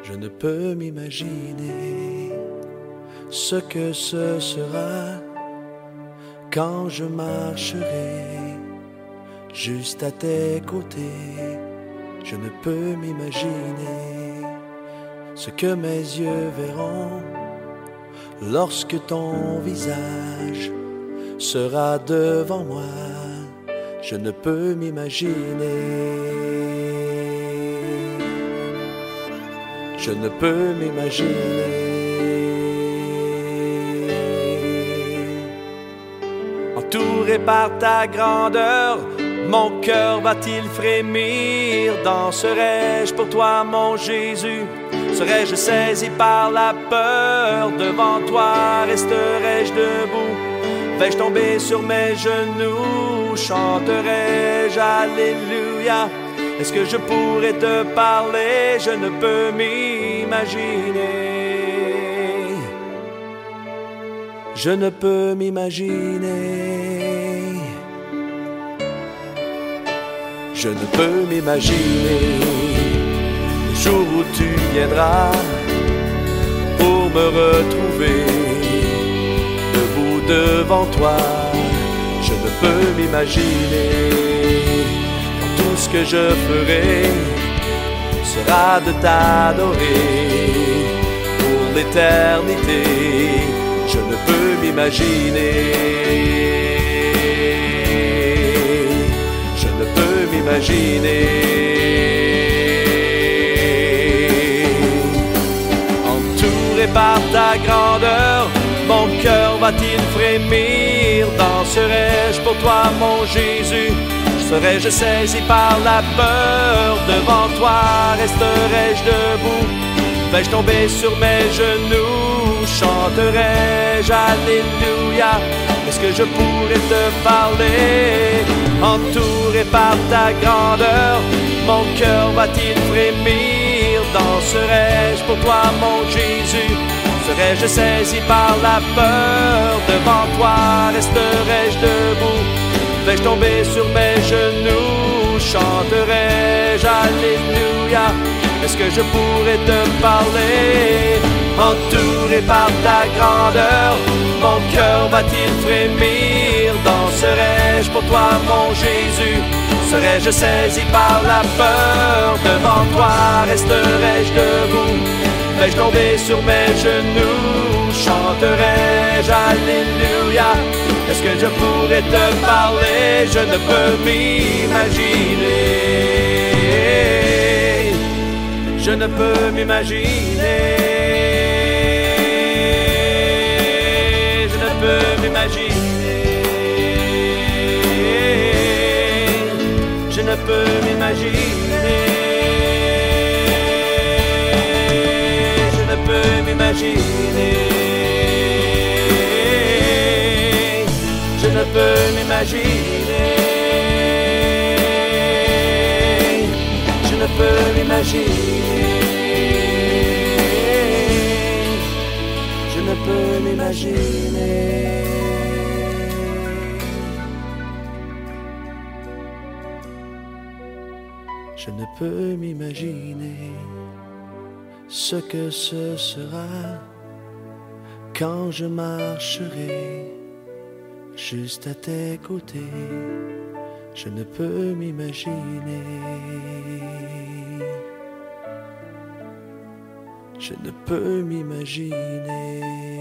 Je ne peux m'imaginer ce que ce sera quand je marcherai juste à tes côtés. Je ne peux m'imaginer ce que mes yeux verront lorsque ton visage sera devant moi. Je ne peux m'imaginer. Je ne peux m'imaginer. Entouré par ta grandeur, mon cœur va-t-il frémir? Danserai-je pour toi, mon Jésus? Serais-je saisi par la peur? Devant toi resterai-je debout? Vais-je tomber sur mes genoux? Chanterai-je Alléluia? Est-ce que je pourrais te parler? Je ne peux m'imaginer. Je ne peux m'imaginer. Je ne peux m'imaginer le jour où tu viendras pour me retrouver debout devant toi. Je ne peux m'imaginer quand tout ce que je ferai sera de t'adorer pour l'éternité. Je ne peux m'imaginer. Je ne peux m'imaginer. Entouré par ta grandeur, mon cœur va-t-il frémir? Danserai-je pour toi, mon Jésus? Serais-je saisi par la peur? Devant toi resterai-je debout? Vais-je tomber sur mes genoux? Chanterai-je Alléluia? Est-ce que je pourrais te parler? Entouré par ta grandeur, mon cœur va-t-il frémir? Danserai-je pour toi, mon Jésus? Serais-je saisi par la peur? Devant toi resterai-je debout? Vais-je tomber sur mes genoux? Chanterai-je Alléluia? Est-ce que je pourrais te parler? Entouré par ta grandeur, mon cœur va-t-il frémir? Danserai-je pour toi, mon Jésus? Serais-je saisi par la peur? Devant toi resterai-je debout? Vais-je tomber sur mes genoux? Chanterai-je Alléluia? Est-ce que je pourrais te parler? Je ne peux m'imaginer. Je ne peux m'imaginer. Je ne peux m'imaginer. Je ne peux m'imaginer. Je ne peux m'imaginer. Je ne peux m'imaginer. Je ne peux m'imaginer. Je ne peux m'imaginer. Je ne peux m'imaginer ce que ce sera quand je marcherai juste à tes côtés. Je ne peux m'imaginer. Je ne peux m'imaginer.